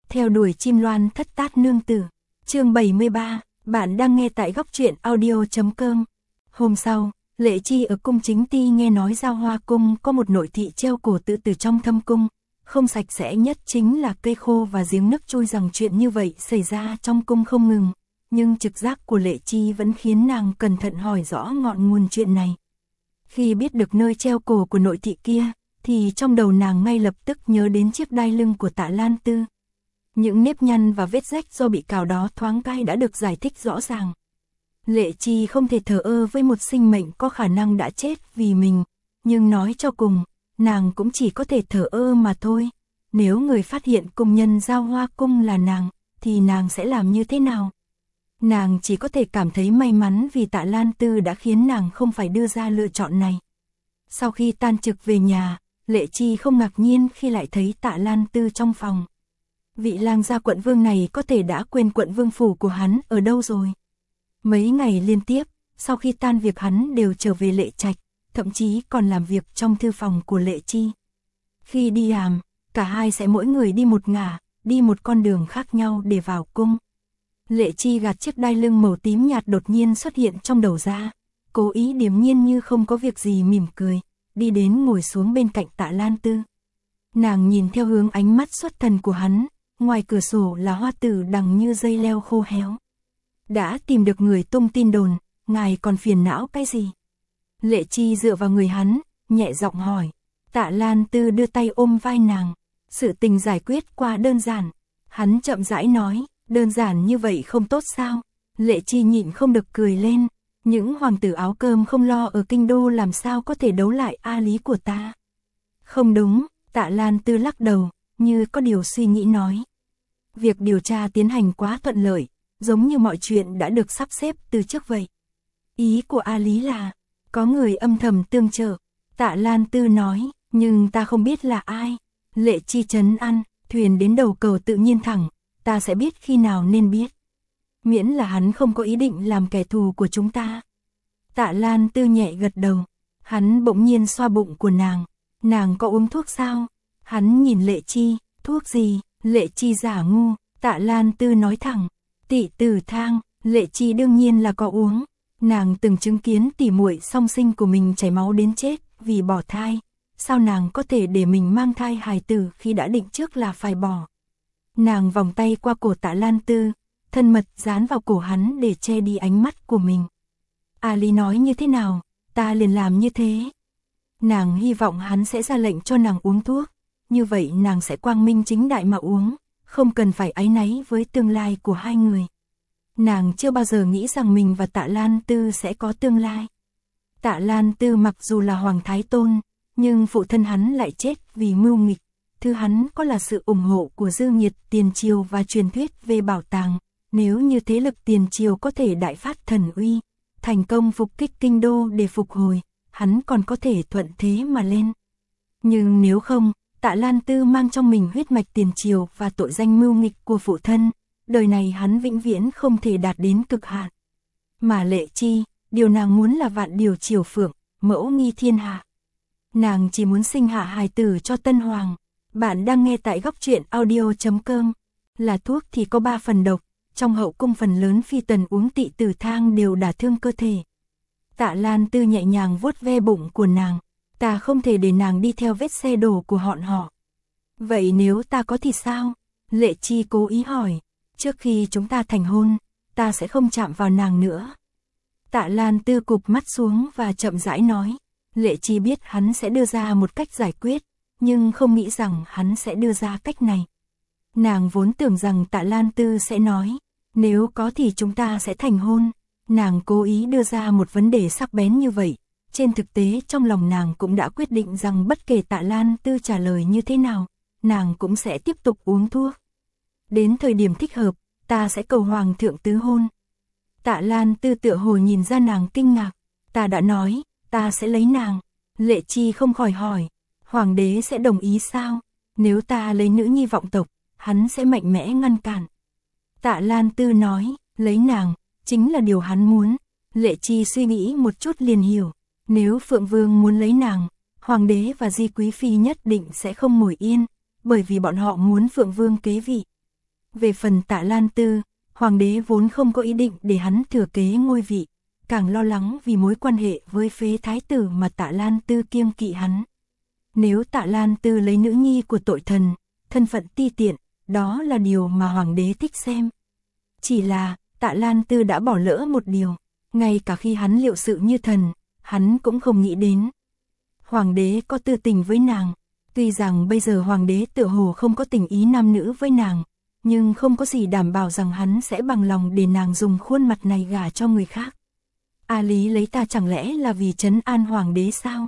Theo đuổi chim loan thất tát nương tử. Chương 73, bạn đang nghe tại góc truyện audio.com. Hôm sau, Lệ Chi ở cung Chính Ti nghe nói Giao Hoa cung có một nội thị treo cổ tự tử trong thâm cung, không sạch sẽ nhất chính là cây khô và giếng nước trôi, rằng chuyện như vậy xảy ra trong cung không ngừng, nhưng trực giác của Lệ Chi vẫn khiến nàng cẩn thận hỏi rõ ngọn nguồn chuyện này. Khi biết được nơi treo cổ của nội thị kia, thì trong đầu nàng ngay lập tức nhớ đến chiếc đai lưng của Tạ Lan Tư. Những nếp nhăn và vết rách do bị cào đó thoáng cái đã được giải thích rõ ràng. Lệ Chi không thể thờ ơ với một sinh mệnh có khả năng đã chết vì mình, nhưng nói cho cùng, nàng cũng chỉ có thể thờ ơ mà thôi. Nếu người phát hiện cung nhân Giao Hoa cung là nàng, thì nàng sẽ làm như thế nào? Nàng chỉ có thể cảm thấy may mắn vì Tạ Lan Tư đã khiến nàng không phải đưa ra lựa chọn này. Sau khi tan trực về nhà, Lệ Chi không ngạc nhiên khi lại thấy Tạ Lan Tư trong phòng. Vị lang gia quận vương này có thể đã quên quận vương phủ của hắn ở đâu rồi. Mấy ngày liên tiếp, sau khi tan việc hắn đều trở về Lệ Trạch, thậm chí còn làm việc trong thư phòng của Lệ Chi. Khi đi làm, cả hai sẽ mỗi người đi một ngả, đi một con đường khác nhau để vào cung. Lệ Chi gạt chiếc đai lưng màu tím nhạt đột nhiên xuất hiện trong đầu ra, cố ý điềm nhiên như không có việc gì mỉm cười, đi đến ngồi xuống bên cạnh Tạ Lan Tư. Nàng nhìn theo hướng ánh mắt xuất thần của hắn, ngoài cửa sổ là hoa tử đằng như dây leo khô héo. Đã tìm được người tung tin đồn, ngài còn phiền não cái gì? Lệ Chi dựa vào người hắn, nhẹ giọng hỏi. Tạ Lan Tư đưa tay ôm vai nàng. Sự tình giải quyết qua đơn giản. Hắn chậm rãi nói, đơn giản như vậy không tốt sao? Lệ Chi nhịn không được cười lên. Những hoàng tử áo cơm không lo ở kinh đô làm sao có thể đấu lại A Lý của ta? Không đúng, Tạ Lan Tư lắc đầu, như có điều suy nghĩ nói. Việc điều tra tiến hành quá thuận lợi, giống như mọi chuyện đã được sắp xếp từ trước vậy. Ý của A Lý là, có người âm thầm tương trợ. Tạ Lan Tư nói, nhưng ta không biết là ai. Lệ Chi trấn an, thuyền đến đầu cầu tự nhiên thẳng, ta sẽ biết khi nào nên biết. Miễn là hắn không có ý định làm kẻ thù của chúng ta. Tạ Lan Tư nhẹ gật đầu, hắn bỗng nhiên xoa bụng của nàng có uống thuốc sao? Hắn nhìn Lệ Chi, thuốc gì? Lệ Chi giả ngu, Tạ Lan Tư nói thẳng, Tị tử thang. Lệ Chi đương nhiên là có uống, nàng từng chứng kiến tỉ muội song sinh của mình chảy máu đến chết vì bỏ thai, sao nàng có thể để mình mang thai hài tử khi đã định trước là phải bỏ. Nàng vòng tay qua cổ Tạ Lan Tư, thân mật dán vào cổ hắn để che đi ánh mắt của mình. A Lý nói như thế nào, ta liền làm như thế. Nàng hy vọng hắn sẽ ra lệnh cho nàng uống thuốc, như vậy nàng sẽ quang minh chính đại mà uống, không cần phải áy náy với tương lai của hai người. Nàng chưa bao giờ nghĩ rằng mình và Tạ Lan Tư sẽ có tương lai. Tạ Lan Tư mặc dù là hoàng thái tôn, nhưng phụ thân hắn lại chết vì mưu nghịch. Thứ hắn có là sự ủng hộ của dư nhiệt tiền triều và truyền thuyết về bảo tàng. Nếu như thế lực tiền triều có thể đại phát thần uy, thành công phục kích kinh đô để phục hồi, hắn còn có thể thuận thế mà lên. Nhưng nếu không, Tạ Lan Tư mang trong mình huyết mạch tiền triều và tội danh mưu nghịch của phụ thân, đời này hắn vĩnh viễn không thể đạt đến cực hạn. Mà Lệ Chi, điều nàng muốn là vạn điều triều phượng, mẫu nghi thiên hạ. Nàng chỉ muốn sinh hạ hài tử cho tân hoàng. Bạn đang nghe tại góc truyện audio.com. Là thuốc thì có 3 phần độc, trong hậu cung phần lớn phi tần uống Tị tử thang đều đả thương cơ thể. Tạ Lan Tư nhẹ nhàng vuốt ve bụng của nàng. Ta không thể để nàng đi theo vết xe đổ của họ. Vậy nếu ta có thì sao? Lệ Chi cố ý hỏi. Trước khi chúng ta thành hôn, ta sẽ không chạm vào nàng nữa. Tạ Lan Tư cụp mắt xuống và chậm rãi nói. Lệ Chi biết hắn sẽ đưa ra một cách giải quyết, nhưng không nghĩ rằng hắn sẽ đưa ra cách này. Nàng vốn tưởng rằng Tạ Lan Tư sẽ nói, nếu có thì chúng ta sẽ thành hôn. Nàng cố ý đưa ra một vấn đề sắc bén như vậy. Trên thực tế trong lòng nàng cũng đã quyết định rằng bất kể Tạ Lan Tư trả lời như thế nào, nàng cũng sẽ tiếp tục uống thuốc. Đến thời điểm thích hợp, ta sẽ cầu hoàng thượng tứ hôn. Tạ Lan Tư tựa hồ nhìn ra nàng kinh ngạc. Ta đã nói, ta sẽ lấy nàng. Lệ Chi không khỏi hỏi, hoàng đế sẽ đồng ý sao? Nếu ta lấy nữ nhi vọng tộc, hắn sẽ mạnh mẽ ngăn cản. Tạ Lan Tư nói, lấy nàng, chính là điều hắn muốn. Lệ Chi suy nghĩ một chút liền hiểu. Nếu Phượng Vương muốn lấy nàng, hoàng đế và Di Quý Phi nhất định sẽ không ngồi yên, bởi vì bọn họ muốn Phượng Vương kế vị. Về phần Tạ Lan Tư, hoàng đế vốn không có ý định để hắn thừa kế ngôi vị, càng lo lắng vì mối quan hệ với phế thái tử mà Tạ Lan Tư kiêng kỵ hắn. Nếu Tạ Lan Tư lấy nữ nhi của tội thần, thân phận ti tiện, đó là điều mà hoàng đế thích xem. Chỉ là, Tạ Lan Tư đã bỏ lỡ một điều, ngay cả khi hắn liệu sự như thần, hắn cũng không nghĩ đến. Hoàng đế có tư tình với nàng, tuy rằng bây giờ hoàng đế tựa hồ không có tình ý nam nữ với nàng, nhưng không có gì đảm bảo rằng hắn sẽ bằng lòng để nàng dùng khuôn mặt này gả cho người khác. A Lý lấy ta chẳng lẽ là vì trấn an hoàng đế sao?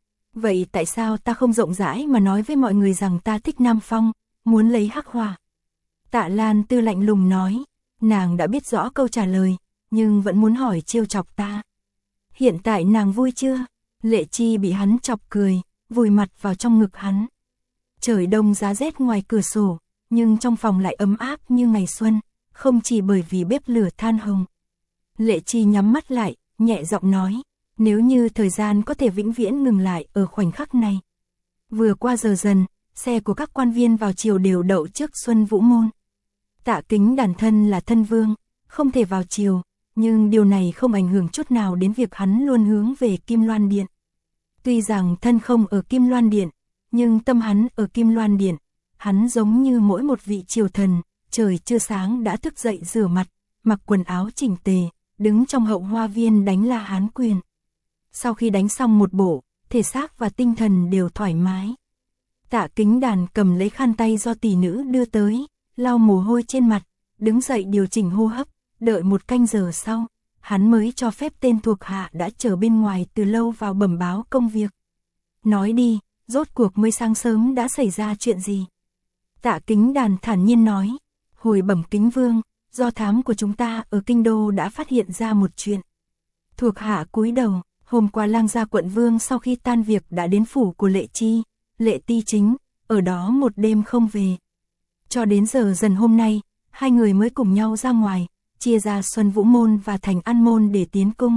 Vậy tại sao ta không rộng rãi mà nói với mọi người rằng ta thích Nam Phong, muốn lấy Hắc Hỏa? Tạ Lan Tư lạnh lùng nói, nàng đã biết rõ câu trả lời, nhưng vẫn muốn hỏi trêu chọc ta. Hiện tại nàng vui chưa? Lệ Chi bị hắn chọc cười, vùi mặt vào trong ngực hắn. Trời đông giá rét ngoài cửa sổ, nhưng trong phòng lại ấm áp như ngày xuân, không chỉ bởi vì bếp lửa than hồng. Lệ Chi nhắm mắt lại, nhẹ giọng nói, nếu như thời gian có thể vĩnh viễn ngừng lại ở khoảnh khắc này. Vừa qua giờ dần, xe của các quan viên vào triều đều đậu trước Xuân Vũ Môn. Tạ Kính Đàn thân là thân vương, không thể vào triều, nhưng điều này không ảnh hưởng chút nào đến việc hắn luôn hướng về Kim Loan Điện. Tuy rằng thân không ở Kim Loan Điện, nhưng tâm hắn ở Kim Loan Điện, hắn giống như mỗi một vị triều thần, trời chưa sáng đã thức dậy rửa mặt, mặc quần áo chỉnh tề, đứng trong hậu hoa viên đánh La Hán quyền. Sau khi đánh xong một bộ, thể xác và tinh thần đều thoải mái. Tạ Kính Đàn cầm lấy khăn tay do tỷ nữ đưa tới, lau mồ hôi trên mặt, đứng dậy điều chỉnh hô hấp, đợi một canh giờ sau, hắn mới cho phép tên thuộc hạ đã chờ bên ngoài từ lâu vào bẩm báo công việc. Nói đi, rốt cuộc mới sáng sớm đã xảy ra chuyện gì? Tạ Kính Đàn thản nhiên nói, hồi bẩm Kính Vương, do thám của chúng ta ở Kinh Đô đã phát hiện ra một chuyện. Thuộc hạ cúi đầu, hôm qua Lang Gia quận vương sau khi tan việc đã đến phủ của Lệ Chi, Lệ Ti Chính, ở đó một đêm không về. Cho đến giờ dần hôm nay, hai người mới cùng nhau ra ngoài, chia ra Xuân Vũ Môn và Thành An Môn để tiến cung.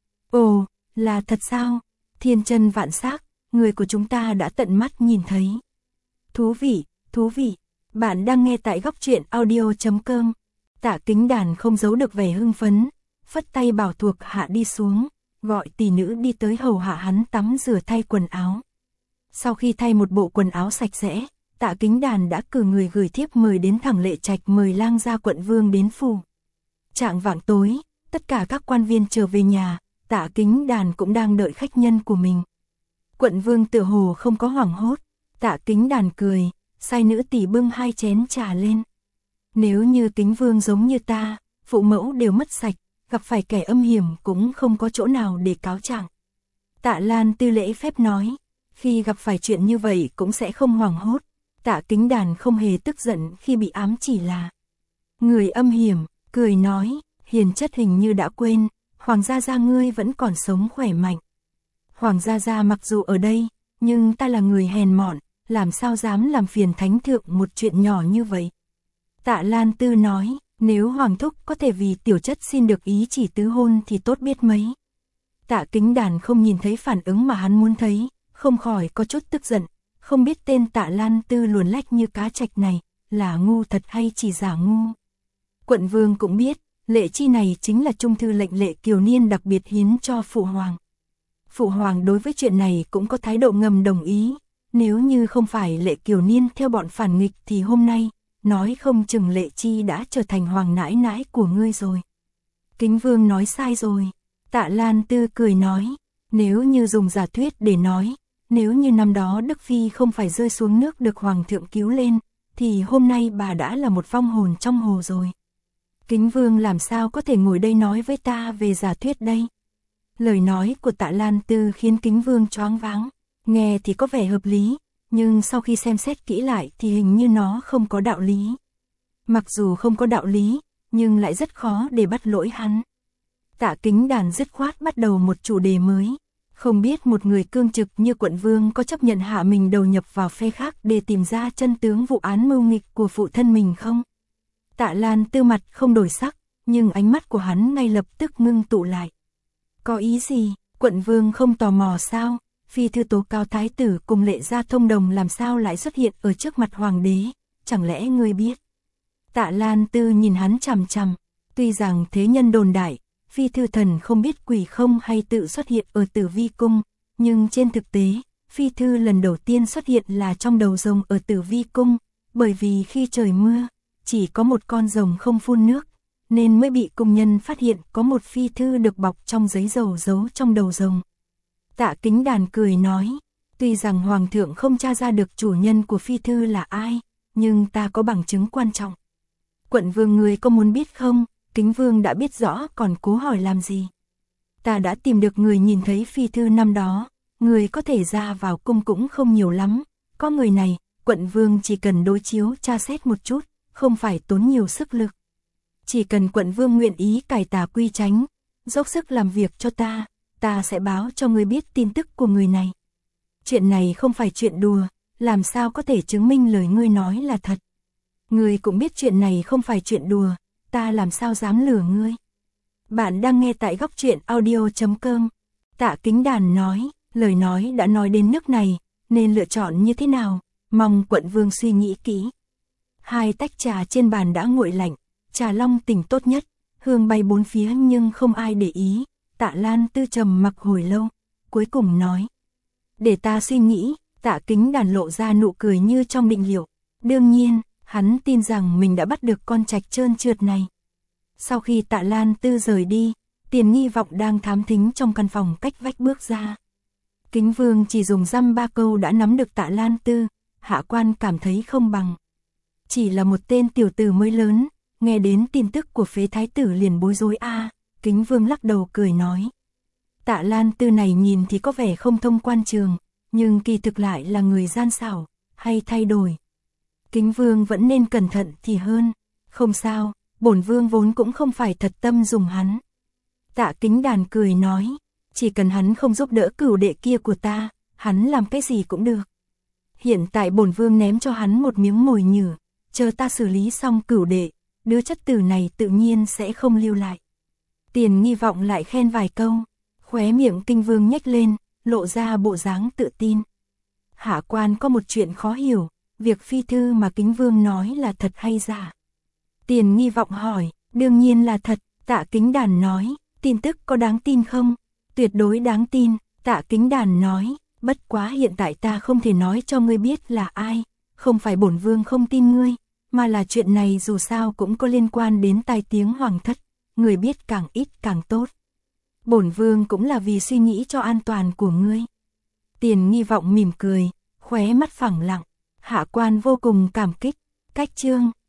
Ồ, là thật sao? Thiên chân vạn xác, người của chúng ta đã tận mắt nhìn thấy. Thú vị, thú vị. Bạn đang nghe tại góc truyện audio.com. Tạ Kính Đàn không giấu được vẻ hưng phấn, phất tay bảo thuộc hạ đi xuống, gọi tỷ nữ đi tới hầu hạ hắn tắm rửa thay quần áo. Sau khi thay một bộ quần áo sạch sẽ, Tạ Kính Đàn đã cử người gửi thiếp mời đến thẳng Lệ Trạch mời Lang Gia quận vương đến phủ. Chạng vạng tối, tất cả các quan viên trở về nhà, Tạ Kính Đàn cũng đang đợi khách nhân của mình. Quận vương tựa hồ không có hoảng hốt, Tạ Kính Đàn cười, sai nữ tỳ bưng 2 chén trà lên. Nếu như Kính Vương giống như ta, phụ mẫu đều mất sạch, gặp phải kẻ âm hiểm cũng không có chỗ nào để cáo trạng. Tạ Lan Tư lễ phép nói, khi gặp phải chuyện như vậy cũng sẽ không hoảng hốt. Tạ Kính Đàn không hề tức giận khi bị ám chỉ là người âm hiểm, cười nói, Hiền chất hình như đã quên, Hoàng gia gia ngươi vẫn còn sống khỏe mạnh. Hoàng gia gia mặc dù ở đây, nhưng ta là người hèn mọn, làm sao dám làm phiền thánh thượng một chuyện nhỏ như vậy. Tạ Lan Tư nói, nếu Hoàng thúc có thể vì tiểu chất xin được ý chỉ tứ hôn thì tốt biết mấy. Tạ Kính Đàn không nhìn thấy phản ứng mà hắn muốn thấy, không khỏi có chút tức giận, không biết tên Tạ Lan Tư luồn lách như cá trạch này, là ngu thật hay chỉ giả ngu. Quận vương cũng biết, Lệ Chi này chính là trung thư lệnh Lệ Kiều Niên đặc biệt hiến cho Phụ Hoàng. Phụ Hoàng đối với chuyện này cũng có thái độ ngầm đồng ý, nếu như không phải Lệ Kiều Niên theo bọn phản nghịch thì hôm nay, nói không chừng Lệ Chi đã trở thành hoàng nãi nãi của ngươi rồi. Kính Vương nói sai rồi. Tạ Lan Tư cười nói, nếu như dùng giả thuyết để nói, nếu như năm đó Đức Phi không phải rơi xuống nước được Hoàng thượng cứu lên, thì hôm nay bà đã là một vong hồn trong hồ rồi. Kính Vương làm sao có thể ngồi đây nói với ta về giả thuyết đây? Lời nói của Tạ Lan Tư khiến Kính Vương choáng váng, nghe thì có vẻ hợp lý, nhưng sau khi xem xét kỹ lại thì hình như nó không có đạo lý. Mặc dù không có đạo lý, nhưng lại rất khó để bắt lỗi hắn. Tạ Kính Đàn dứt khoát bắt đầu một chủ đề mới. Không biết một người cương trực như quận vương có chấp nhận hạ mình đầu nhập vào phe khác để tìm ra chân tướng vụ án mưu nghịch của phụ thân mình không? Tạ Lan Tư mặt không đổi sắc, nhưng ánh mắt của hắn ngay lập tức ngưng tụ lại. Có ý gì? Quận vương không tò mò sao? Phi thư tố cáo thái tử cùng Lệ gia thông đồng làm sao lại xuất hiện ở trước mặt hoàng đế? Chẳng lẽ ngươi biết? Tạ Lan Tư nhìn hắn chằm chằm, tuy rằng thế nhân đồn đại, phi thư thần không biết quỷ không hay tự xuất hiện ở Tử Vi cung, nhưng trên thực tế, phi thư lần đầu tiên xuất hiện là trong đầu rồng ở Tử Vi cung, bởi vì khi trời mưa, chỉ có một con rồng không phun nước, nên mới bị cung nhân phát hiện có một phi thư được bọc trong giấy dầu giấu trong đầu rồng. Tạ Kính Đàn cười nói, tuy rằng Hoàng thượng không tra ra được chủ nhân của phi thư là ai, nhưng ta có bằng chứng quan trọng. Quận vương người có muốn biết không? Kính vương đã biết rõ còn cố hỏi làm gì. Ta đã tìm được người nhìn thấy phi thư năm đó, người có thể ra vào cung cũng không nhiều lắm, có người này, quận vương chỉ cần đối chiếu tra xét một chút, không phải tốn nhiều sức lực. Chỉ cần quận vương nguyện ý cải tà quy chánh, dốc sức làm việc cho ta sẽ báo cho người biết tin tức của người này. Chuyện này không phải chuyện đùa, làm sao có thể chứng minh lời ngươi nói là thật. Ngươi cũng biết chuyện này không phải chuyện đùa, ta làm sao dám lừa ngươi. Bạn đang nghe tại Góc Truyện Audio.com. Tạ Kính Đàn nói, lời nói đã nói đến nước này, nên lựa chọn như thế nào, mong quận vương suy nghĩ kỹ. Hai tách trà trên bàn đã nguội lạnh, trà long tỉnh tốt nhất, hương bay bốn phía nhưng không ai để ý. Tạ Lan Tư trầm mặc hồi lâu, cuối cùng nói, để ta suy nghĩ. Tạ Kính Đàn lộ ra nụ cười như trong định liệu. Đương nhiên, hắn tin rằng mình đã bắt được con trạch trơn trượt này. Sau khi Tạ Lan Tư rời đi, Tiền Nghi Vọng đang thám thính trong căn phòng cách vách bước ra. Kính vương chỉ dùng dăm ba câu đã nắm được Tạ Lan Tư, hạ quan cảm thấy không bằng. Chỉ là một tên tiểu tử mới lớn, nghe đến tin tức của phế thái tử liền bối rối a. Kính vương lắc đầu cười nói, Tạ Lan Tư này nhìn thì có vẻ không thông quan trường, nhưng kỳ thực lại là người gian xảo, hay thay đổi. Kính vương vẫn nên cẩn thận thì hơn. Không sao, bổn vương vốn cũng không phải thật tâm dùng hắn. Tạ Kính Đàn cười nói, chỉ cần hắn không giúp đỡ cửu đệ kia của ta, hắn làm cái gì cũng được. Hiện tại bổn vương ném cho hắn một miếng mồi nhử, chờ ta xử lý xong cửu đệ, đứa chất tử này tự nhiên sẽ không lưu lại. Tiền Nghi Vọng lại khen vài câu, khóe miệng kinh vương nhếch lên, lộ ra bộ dáng tự tin. Hạ quan có một chuyện khó hiểu, việc phi thư mà kính vương nói là thật hay giả? Tiền Nghi Vọng hỏi, đương nhiên là thật. Tạ Kính Đàn nói, tin tức có đáng tin không? Tuyệt đối đáng tin. Tạ Kính Đàn nói, bất quá hiện tại ta không thể nói cho ngươi biết là ai, không phải bổn vương không tin ngươi, mà là chuyện này dù sao cũng có liên quan đến tai tiếng hoàng thất, người biết càng ít càng tốt. Bổn vương cũng là vì suy nghĩ cho an toàn của ngươi. Tiền Nghi Vọng mỉm cười, khóe mắt phẳng lặng, hạ quan vô cùng cảm kích. Cách chương